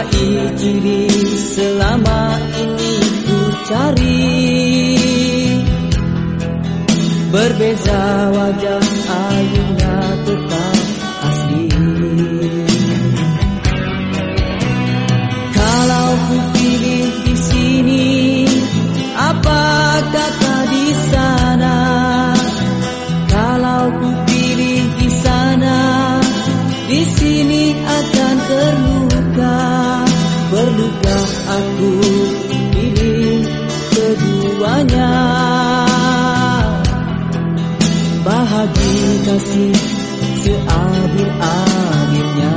menjumpai diri selama ini ku cari. Berbeza wajah, ayunya tetap asli. Kalau ku pilih di sini, apa kata di sana? Kalau ku pilih di sana, di sini akan terluka. Perlukah aku pilih keduanya? Bahagi kasih seadil-adilnya.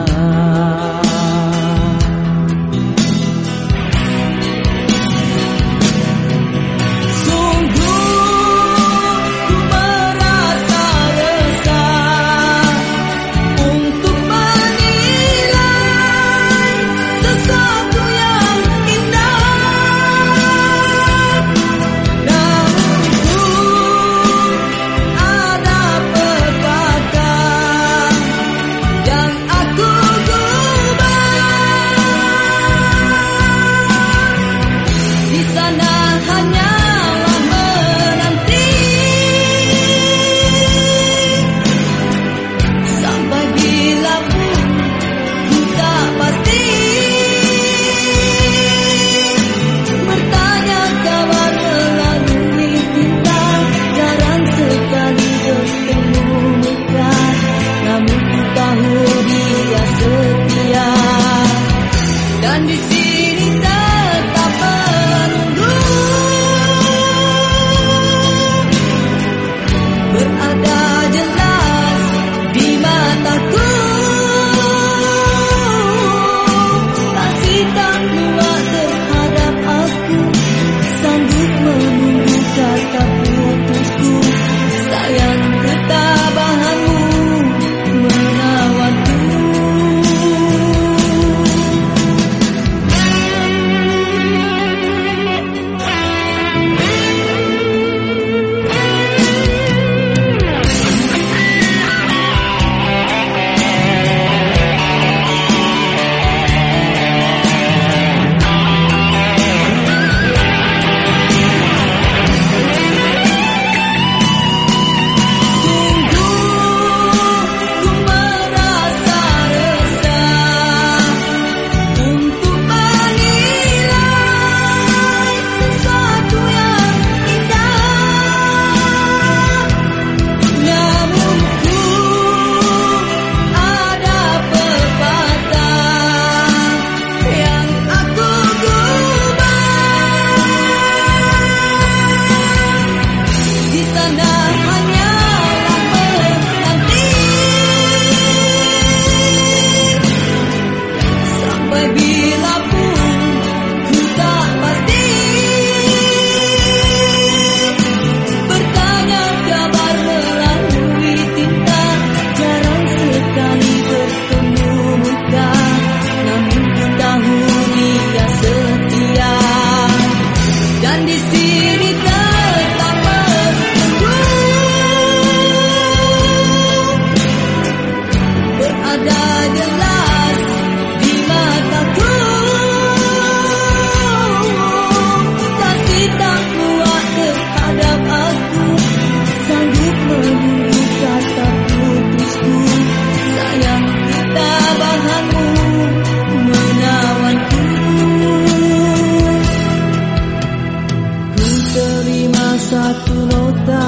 Satu nota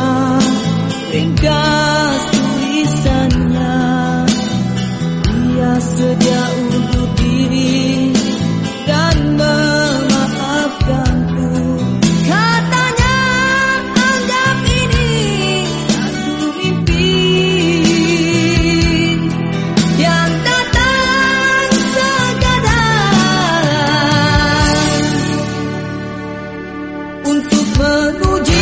ringkas tulisannya, dia sedia undur diri dan memaafkanku. Katanya anggap ini satu mimpi yang datang sekadar untuk menguji